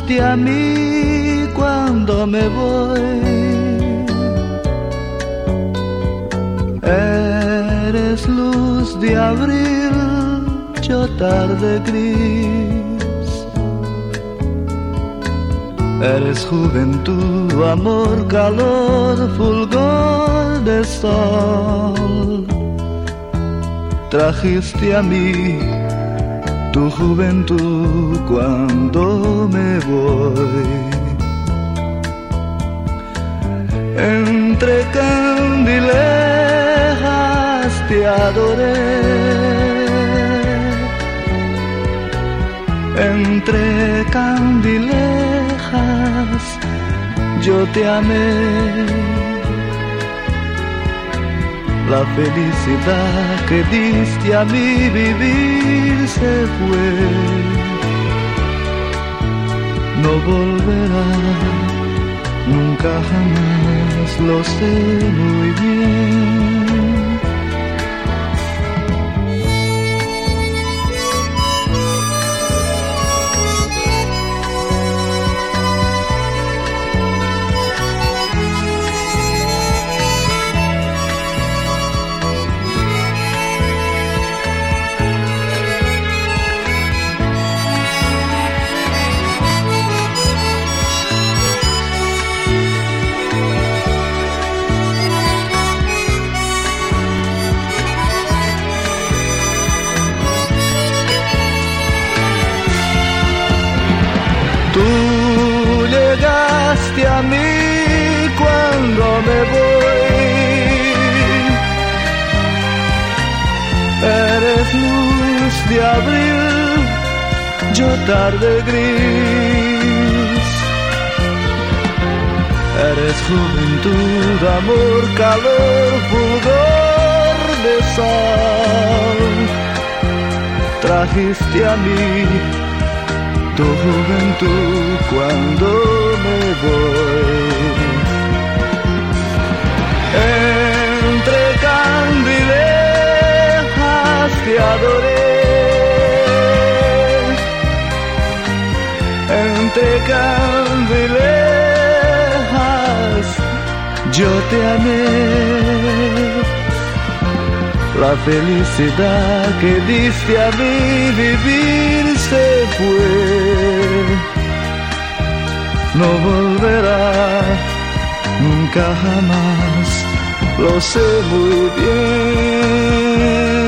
trajiste a mí cuando me voy. Eres luz de abril, yo tarde gris. Eres juventud, amor, calor, fulgor de sol. Trajiste a mí tu juventud cuando me voy. Entre candilejas te adoré, entre candilejas yo te amé. La felicidad que diste a mi vivir se fue, no volverá, nunca jamás, lo sé muy bien. Tú llegaste a mí cuando me voy. Eres luz de abril, yo tarde gris. Eres juventud, amor, calor, fulgor de sol. Trajiste a mí tu juventud cuando me voy. Entre candilejas te adoré, entre candilejas yo te amé. La felicidad que diste a mí vivir se fue, no volverá, nunca jamás, lo sé muy bien.